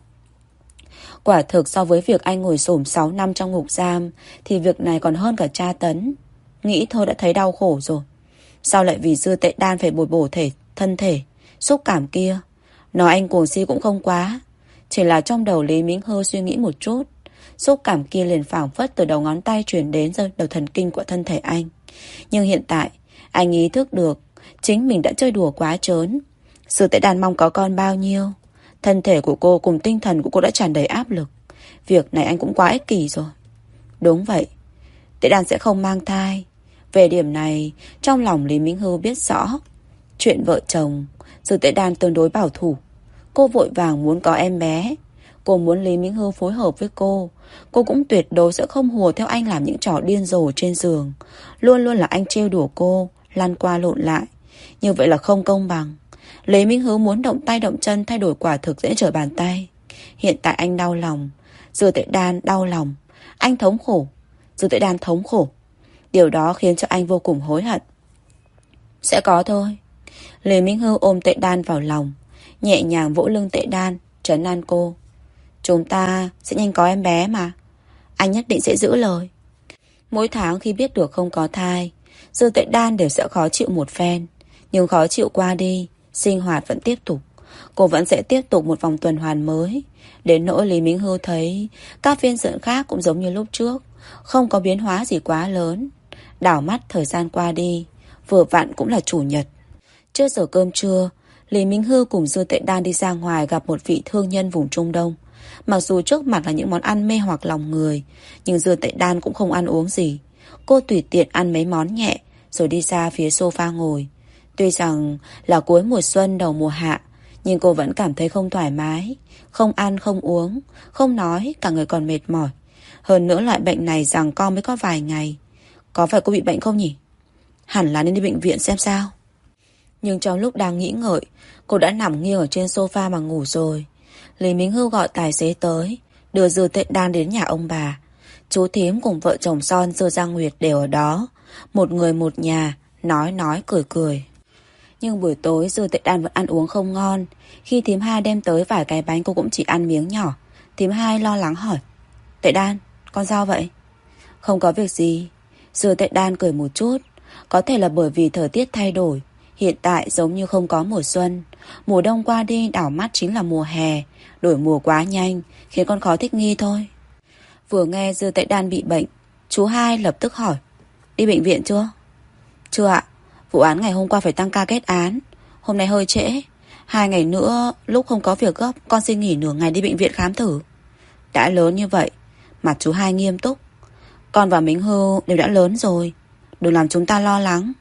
Quả thực so với việc anh ngồi xổm 6 năm trong ngục giam thì việc này còn hơn cả tra tấn. Nghĩ thôi đã thấy đau khổ rồi. Sao lại vì dư tệ đan phải bồi bổ thân thể, xúc cảm kia. Nói anh cuồng si cũng không quá. Chỉ là trong đầu Lý Minh Hư suy nghĩ một chút, xúc cảm kia liền phảng phất từ đầu ngón tay truyền đến đầu thần kinh của thân thể anh. Nhưng hiện tại anh ý thức được chính mình đã chơi đùa quá trớn. Dư tệ đan mong có con bao nhiêu. Thân thể của cô cùng tinh thần của cô đã tràn đầy áp lực. Việc này anh cũng quá ích kỷ rồi. Đúng vậy, Tệ đan sẽ không mang thai. Về điểm này, trong lòng Lý Minh Hư biết rõ. Chuyện vợ chồng, Dư Tệ Đan tương đối bảo thủ. Cô vội vàng muốn có em bé. Cô muốn Lý Minh Hư phối hợp với cô. Cô cũng tuyệt đối sẽ không hùa theo anh làm những trò điên rồ trên giường. Luôn luôn là anh trêu đùa cô, lăn qua lộn lại. Như vậy là không công bằng. Lý Minh Hư muốn động tay động chân thay đổi quả thực dễ trở bàn tay. Hiện tại anh đau lòng, Dư Tệ Đan đau lòng. Anh thống khổ, Dư Tệ Đan thống khổ. Điều đó khiến cho anh vô cùng hối hận. Sẽ có thôi. Lý Minh Hư ôm Tệ Đan vào lòng, nhẹ nhàng vỗ lưng Tệ Đan, trấn an cô. Chúng ta sẽ nhanh có em bé mà. Anh nhất định sẽ giữ lời. Mỗi tháng khi biết được không có thai, Dư Tệ Đan đều sẽ khó chịu một phen. Nhưng khó chịu qua đi, sinh hoạt vẫn tiếp tục. Cô vẫn sẽ tiếp tục một vòng tuần hoàn mới. Đến nỗi Lý Minh Hư thấy các phiên dựng khác cũng giống như lúc trước, không có biến hóa gì quá lớn. Đảo mắt thời gian qua đi, vừa vặn cũng là chủ nhật. Trước giờ cơm trưa, Lý Minh Hư cùng Dư Tệ Đan đi ra ngoài gặp một vị thương nhân vùng Trung Đông. Mặc dù trước mặt là những món ăn mê hoặc lòng người, nhưng Dư Tệ Đan cũng không ăn uống gì. Cô tùy tiện ăn mấy món nhẹ, rồi đi ra phía sofa ngồi. Tuy rằng là cuối mùa xuân đầu mùa hạ, nhưng cô vẫn cảm thấy không thoải mái. Không ăn không uống, không nói, cả người còn mệt mỏi. Hơn nữa loại bệnh này giằng co mới có vài ngày. Có phải cô bị bệnh không nhỉ? Hẳn là nên đi bệnh viện xem sao. Nhưng trong lúc đang nghĩ ngợi, cô đã nằm nghiêng ở trên sofa mà ngủ rồi. Lý Minh Hư gọi tài xế tới, đưa Dư Tệ Đan đến nhà ông bà. Chú thím cùng vợ chồng son Dư Gia Nguyệt đều ở đó. Một người một nhà, nói cười cười. Nhưng buổi tối Dư Tệ Đan vẫn ăn uống không ngon. Khi thím hai đem tới vài cái bánh cô cũng chỉ ăn miếng nhỏ. Thím hai lo lắng hỏi. Tệ Đan, con sao vậy? Không có việc gì. Dư Tệ Đan cười một chút. Có thể là bởi vì thời tiết thay đổi. Hiện tại giống như không có mùa xuân. Mùa đông qua đi đảo mắt chính là mùa hè. Đổi mùa quá nhanh, khiến con khó thích nghi thôi. Vừa nghe Dư Tệ Đan bị bệnh, chú hai lập tức hỏi. Đi bệnh viện chưa? Chưa ạ. Vụ án ngày hôm qua phải tăng ca kết án. Hôm nay hơi trễ. 2 ngày nữa lúc không có việc gấp, con xin nghỉ nửa ngày đi bệnh viện khám thử. Đã lớn như vậy, mặt chú hai nghiêm túc. Con và Minh Hư đều đã lớn rồi, đừng làm chúng ta lo lắng.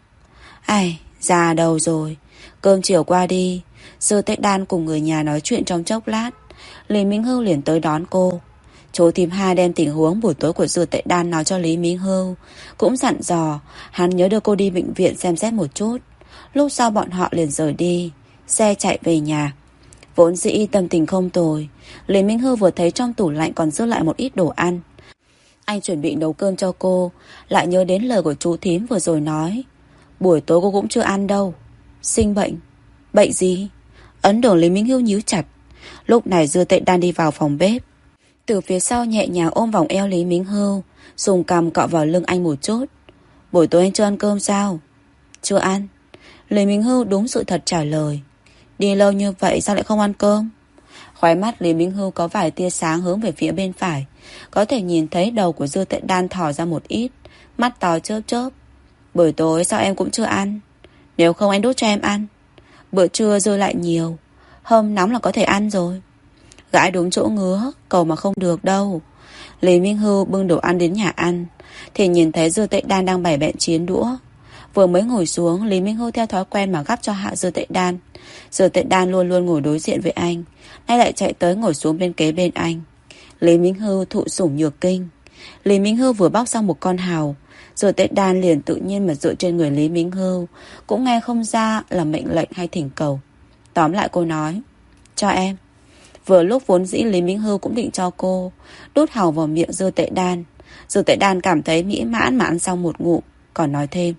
Ai, già đầu rồi. Cơm chiều qua đi, Dư Tết Đan cùng người nhà nói chuyện trong chốc lát. Lý Minh Hư liền tới đón cô. Chú thím hai đem tình huống buổi tối của Dư Tệ Đan nói cho Lý Minh Hư, cũng dặn dò hắn nhớ đưa cô đi bệnh viện xem xét một chút. Lúc sau bọn họ liền rời đi, xe chạy về nhà. Vốn dĩ tâm tình không tồi, Lý Minh Hư vừa thấy trong tủ lạnh còn dư lại một ít đồ ăn. Anh chuẩn bị nấu cơm cho cô, lại nhớ đến lời của chú thím vừa rồi nói. Buổi tối cô cũng chưa ăn đâu. Sinh bệnh. Bệnh gì? Ấn đường Lý Minh Hư nhíu chặt. Lúc này Dư Tệ Đan đi vào phòng bếp, từ phía sau nhẹ nhàng ôm vòng eo Lý Minh Hư, dùng cằm cọ vào lưng anh một chút. Buổi tối anh chưa ăn cơm sao? Chưa ăn. Lý Minh Hư đúng sự thật trả lời. Đi lâu như vậy sao lại không ăn cơm? Khóe mắt Lý Minh Hư có vài tia sáng hướng về phía bên phải, có thể nhìn thấy đầu của Dư Tệ Đan thò ra một ít, mắt to chớp chớp. Buổi tối sao em cũng chưa ăn? Nếu không anh đút cho em ăn. Bữa trưa dư lại nhiều, hôm nóng là có thể ăn rồi. Gãi đúng chỗ ngứa, cầu mà không được đâu. Lý Minh Hưu bưng đồ ăn đến nhà ăn thì nhìn thấy Dư Tệ Đan đang bày bẹn chiến đũa. Vừa mới ngồi xuống, Lý Minh Hưu theo thói quen mà gắp cho hạ Dư Tệ Đan. Dư Tệ Đan luôn luôn ngồi đối diện với anh, nay lại chạy tới ngồi xuống bên kế bên anh. Lý Minh Hưu thụ sủng nhược kinh. Lý Minh Hưu vừa bóc xong một con hàu, Dư Tệ Đan liền tự nhiên mà dựa trên người Lý Minh Hưu, cũng nghe không ra là mệnh lệnh hay thỉnh cầu. Tóm lại cô nói, cho em. Vừa lúc vốn dĩ Lý Minh Hưu cũng định cho cô, đút hàu vào miệng Dư Tệ Đan. Dư Tệ Đan cảm thấy mỹ mãn mà ăn xong một ngụm, còn nói thêm,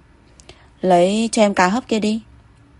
lấy cho em cá hấp kia đi.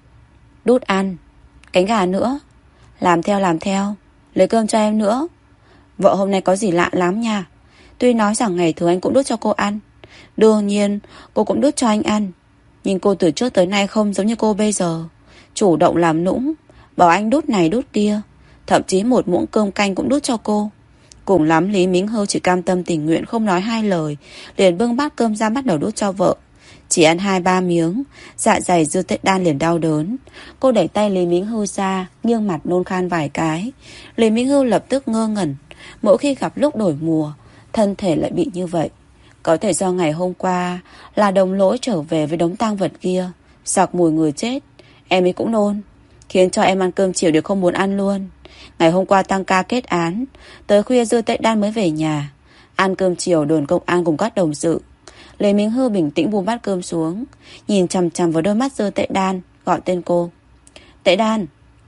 Đút ăn. Cánh gà nữa. Làm theo. Lấy cơm cho em nữa. Vợ hôm nay có gì lạ lắm nha. Tuy nói rằng ngày thường anh cũng đút cho cô ăn, đương nhiên cô cũng đút cho anh ăn, nhưng cô từ trước tới nay không giống như cô bây giờ, chủ động làm nũng, bảo anh đút này đút kia. Thậm chí một muỗng cơm canh cũng đút cho cô. Cùng lắm Lý Minh Hưu chỉ cam tâm tình nguyện, không nói hai lời, liền bưng bát cơm ra bắt đầu đút cho vợ. Chỉ ăn 2-3 miếng, dạ dày Dư Tệ Đan liền đau đớn. Cô đẩy tay Lý Minh Hưu ra, nghiêng mặt nôn khan vài cái. Lý Minh Hưu lập tức ngơ ngẩn. Mỗi khi gặp lúc đổi mùa, thân thể lại bị như vậy. Có thể do ngày hôm qua là Đồng Lỗi trở về với đống tang vật kia, sặc mùi người chết. Em ấy cũng nôn, khiến cho em ăn cơm chiều đều không muốn ăn luôn. Ngày hôm qua tăng ca kết án, tới khuya Dư Tệ Đan mới về nhà. Ăn cơm chiều đồn công an cùng các đồng sự. Lê Minh Hưu bình tĩnh buông bát cơm xuống, nhìn chằm chằm vào đôi mắt Dư Tệ Đan, gọi tên cô. Tệ Đan.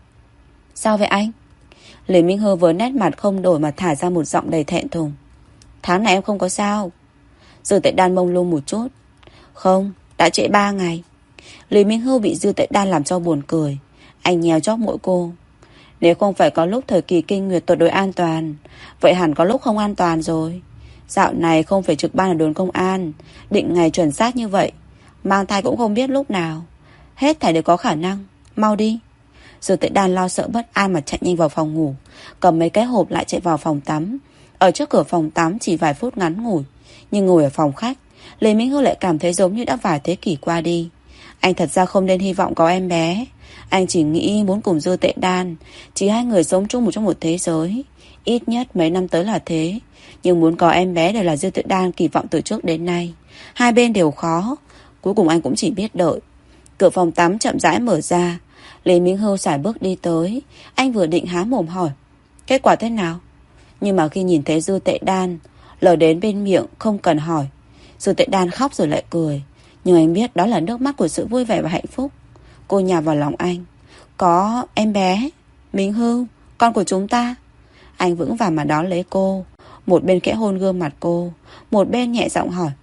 Sao vậy anh? Lê Minh Hưu với nét mặt không đổi mà thả ra một giọng đầy thẹn thùng. Tháng này em không có sao. Dư Tệ Đan mông lung một chút. Không, đã trễ 3 ngày. Lý Minh Hưu bị Dư Tệ Đan làm cho buồn cười. Anh nhéo chóp mũi cô. Nếu không phải có lúc thời kỳ kinh nguyệt tuyệt đối an toàn, vậy hẳn có lúc không an toàn rồi. Dạo này không phải trực ban ở đồn công an, định ngày chuẩn xác như vậy, mang thai cũng không biết lúc nào. Hết thảy đều có khả năng. Mau đi. Dư Tệ Đan lo sợ bất an mà chạy nhanh vào phòng ngủ, cầm mấy cái hộp lại chạy vào phòng tắm. Ở trước cửa phòng tắm chỉ vài phút ngắn ngủi, nhưng ngồi ở phòng khách, Lê Minh Hưu lại cảm thấy giống như đã vài thế kỷ qua đi. Anh thật ra không nên hy vọng có em bé. Anh chỉ nghĩ muốn cùng Dư Tệ Đan, chỉ hai người sống chung trong một thế giới. Ít nhất mấy năm tới là thế. Nhưng muốn có em bé đều là Dư Tệ Đan kỳ vọng từ trước đến nay. Hai bên đều khó. Cuối cùng anh cũng chỉ biết đợi. Cửa phòng tắm chậm rãi mở ra. Lê Minh Hưu sải bước đi tới. Anh vừa định há mồm hỏi kết quả thế nào, nhưng mà khi nhìn thấy Dư Tệ Đan, lời đến bên miệng không cần hỏi. Dư Tệ Đan khóc rồi lại cười, nhưng anh biết đó là nước mắt của sự vui vẻ và hạnh phúc. Cô nhào vào lòng anh. Có em bé. Minh Hưu, con của chúng ta. Anh vững vàng mà đón lấy cô, một bên khẽ hôn gương mặt cô, một bên nhẹ giọng hỏi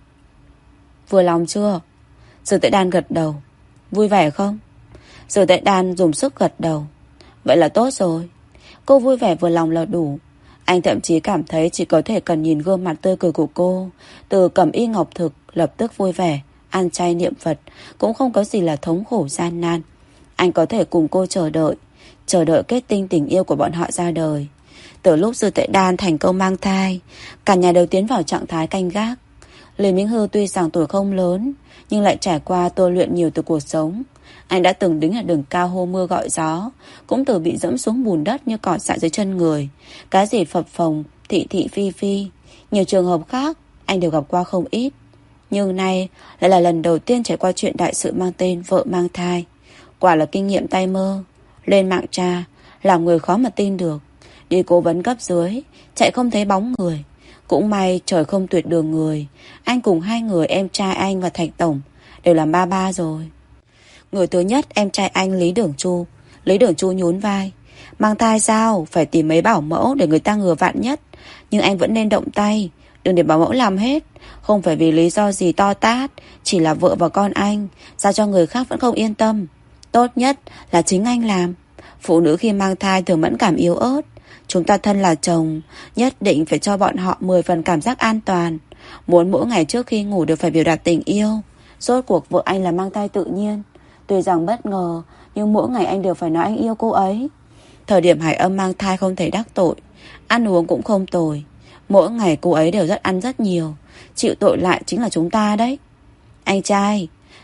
vừa lòng chưa? Dư Tệ Đan gật đầu. Vui vẻ không? Dư Tệ Đan dùng sức gật đầu. Vậy là tốt rồi. Cô vui vẻ vừa lòng là đủ. Anh thậm chí cảm thấy chỉ có thể cần nhìn gương mặt tươi cười của cô, từ cẩm y ngọc thực, lập tức vui vẻ, ăn chay niệm Phật, cũng không có gì là thống khổ gian nan. Anh có thể cùng cô chờ đợi kết tinh tình yêu của bọn họ ra đời. Từ lúc Dư Tệ Đan thành công mang thai, cả nhà đều tiến vào trạng thái canh gác. Lê Minh Hưu tuy rằng tuổi không lớn, nhưng lại trải qua tôi luyện nhiều từ cuộc sống. Anh đã từng đứng ở đường cao hô mưa gọi gió, cũng từng bị dẫm xuống bùn đất như cỏ dại dưới chân người. Cái gì phập phồng, thị thị phi phi, nhiều trường hợp khác anh đều gặp qua không ít. Nhưng nay lại là lần đầu tiên trải qua chuyện đại sự mang tên vợ mang thai. Quả là kinh nghiệm tay mơ. Lên mạng tra, làm người khó mà tin được. Đi cố vấn cấp dưới, chạy không thấy bóng người. Cũng may trời không tuyệt đường người. Anh cùng hai người em trai anh và Thạch Tổng đều làm ba ba rồi. Người thứ nhất em trai anh Lý Đường Chu. Lý Đường Chu nhún vai. Mang thai sao? Phải tìm mấy bảo mẫu để người ta ngừa vạn nhất. Nhưng anh vẫn nên động tay, đừng để bảo mẫu làm hết. Không phải vì lý do gì to tát, chỉ là vợ và con anh, sao cho người khác vẫn không yên tâm. Tốt nhất là chính anh làm. Phụ nữ khi mang thai thường mẫn cảm yếu ớt. Chúng ta thân là chồng, nhất định phải cho bọn họ 10 phần cảm giác an toàn. Muốn mỗi ngày trước khi ngủ đều phải biểu đạt tình yêu. Rốt cuộc vợ anh là mang thai tự nhiên. Tuy rằng bất ngờ, nhưng mỗi ngày anh đều phải nói anh yêu cô ấy. Thời điểm Hải Âm mang thai không thể đắc tội, ăn uống cũng không tồi. Mỗi ngày cô ấy đều ăn rất nhiều. Chịu tội lại chính là chúng ta đấy. Anh trai,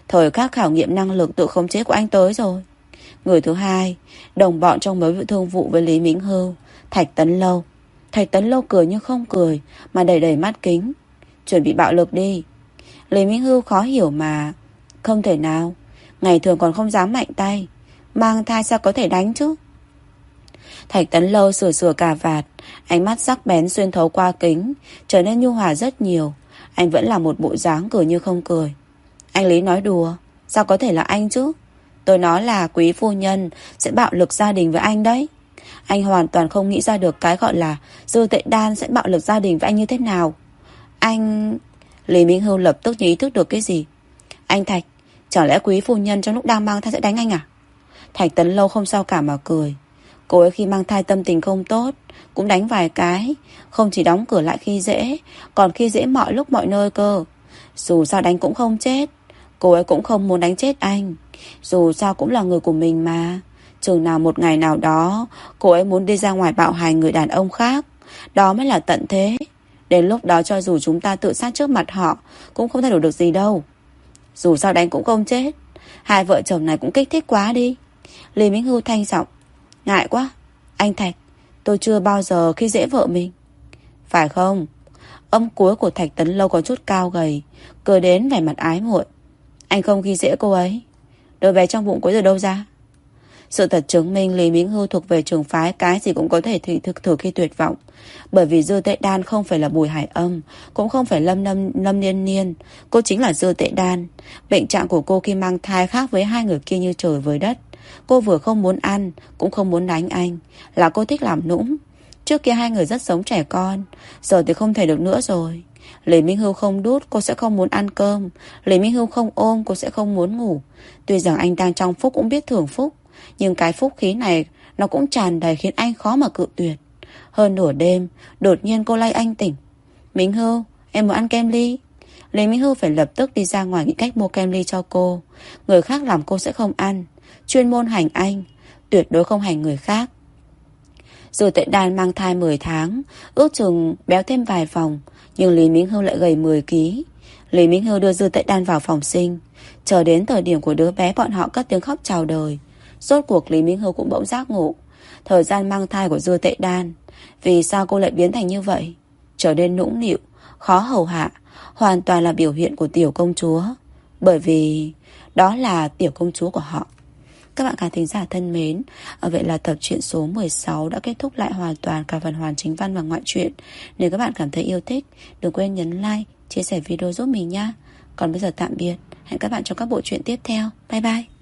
Thời khắc khảo nghiệm năng lực tự khống chế của anh tới rồi. Người thứ hai, đồng bọn trong mấy vụ thương vụ với Lý Minh Hưu, Thạch Tấn Lâu. Thạch Tấn Lâu cười nhưng không cười, mà đầy đầy mắt kính. Chuẩn bị bạo lực đi. Lý Minh Hưu khó hiểu mà. Không thể nào, ngày thường còn không dám mạnh tay, mang thai sao có thể đánh chứ. Thạch Tấn Lâu sửa cà vạt, ánh mắt sắc bén xuyên thấu qua kính, trở nên nhu hòa rất nhiều. Anh vẫn là một bộ dáng cười như không cười. Anh Lý nói đùa, sao có thể là anh chứ? Tôi nói là quý phu nhân sẽ bạo lực gia đình với anh đấy. Anh hoàn toàn không nghĩ ra được cái gọi là Dư Tệ Đan sẽ bạo lực gia đình với anh như thế nào. Anh... Lý Minh Hưu lập tức ý thức được cái gì. Anh Thạch, chẳng lẽ quý phu nhân trong lúc đang mang thai sẽ đánh anh à? Thạch Tấn Lâu không sao cả mà cười. Cô ấy khi mang thai tâm tình không tốt, cũng đánh vài cái. Không chỉ đóng cửa lại khi dễ, còn khi dễ mọi lúc mọi nơi cơ. Dù sao đánh cũng không chết. Cô ấy cũng không muốn đánh chết anh. Dù sao cũng là người của mình mà. Chừng nào một ngày nào đó cô ấy muốn đi ra ngoài bạo hành người đàn ông khác, đó mới là tận thế. Đến lúc đó cho dù chúng ta tự sát trước mặt họ cũng không thay đổi được gì đâu. Dù sao đánh cũng không chết. Hai vợ chồng này cũng kích thích quá đi. Lý Minh Hưu thanh giọng. Ngại quá. Anh Thạch, tôi chưa bao giờ khi dễ vợ mình. Phải không? Âm cuối của Thạch Tấn Lâu có chút cao gầy, cười đến vẻ mặt ái muội. Anh không khi dễ cô ấy. Đứa bé trong bụng cô ấy từ đâu ra? Sự thật chứng minh Lý Minh Hưu thuộc về trường phái cái gì cũng có thể thử khi tuyệt vọng. Bởi vì Dư Tệ Đan không phải là Bùi Hải Âm, cũng không phải Lâm Niên Niên. Cô chính là Dư Tệ Đan. Bệnh trạng của cô khi mang thai khác với hai người kia như trời với đất. Cô vừa không muốn ăn, cũng không muốn đánh anh. Là cô thích làm nũng. Trước kia hai người rất giống trẻ con, giờ thì không thể được nữa rồi. Lý Minh Hưu không đút, cô sẽ không muốn ăn cơm. Lý Minh Hưu không ôm, cô sẽ không muốn ngủ. Tuy rằng anh đang trong phúc cũng biết thưởng phúc, nhưng cái phúc khí này nó cũng tràn đầy khiến anh khó mà cự tuyệt. Hơn nửa đêm, đột nhiên cô lay anh tỉnh. Minh Hưu, em muốn ăn kem ly. Lý Minh Hưu phải lập tức đi ra ngoài nghĩ cách mua kem ly cho cô. Người khác làm cô sẽ không ăn. Chuyên môn hành anh, tuyệt đối không hành người khác. Dư Tệ Đan mang thai 10 tháng, ước chừng béo thêm vài vòng, nhưng Lý Minh Hưu lại gầy 10 kg. Lý Minh Hưu đưa Dư Tệ Đan vào phòng sinh. Chờ đến thời điểm của đứa bé, bọn họ cất tiếng khóc chào đời. Rốt cuộc Lý Minh Hưu cũng bỗng giác ngộ. Thời gian mang thai của Dư Tệ Đan, vì sao cô lại biến thành như vậy? Trở nên nũng nịu, khó hầu hạ, hoàn toàn là biểu hiện của tiểu công chúa. Bởi vì đó là tiểu công chúa của họ. Các bạn khán thính giả thân mến, vậy là tập truyện số 16 đã kết thúc lại hoàn toàn cả phần hoàn chính văn và ngoại truyện. Nếu các bạn cảm thấy yêu thích, đừng quên nhấn like, chia sẻ video giúp mình nha. Còn bây giờ tạm biệt, hẹn các bạn trong các bộ truyện tiếp theo. Bye bye.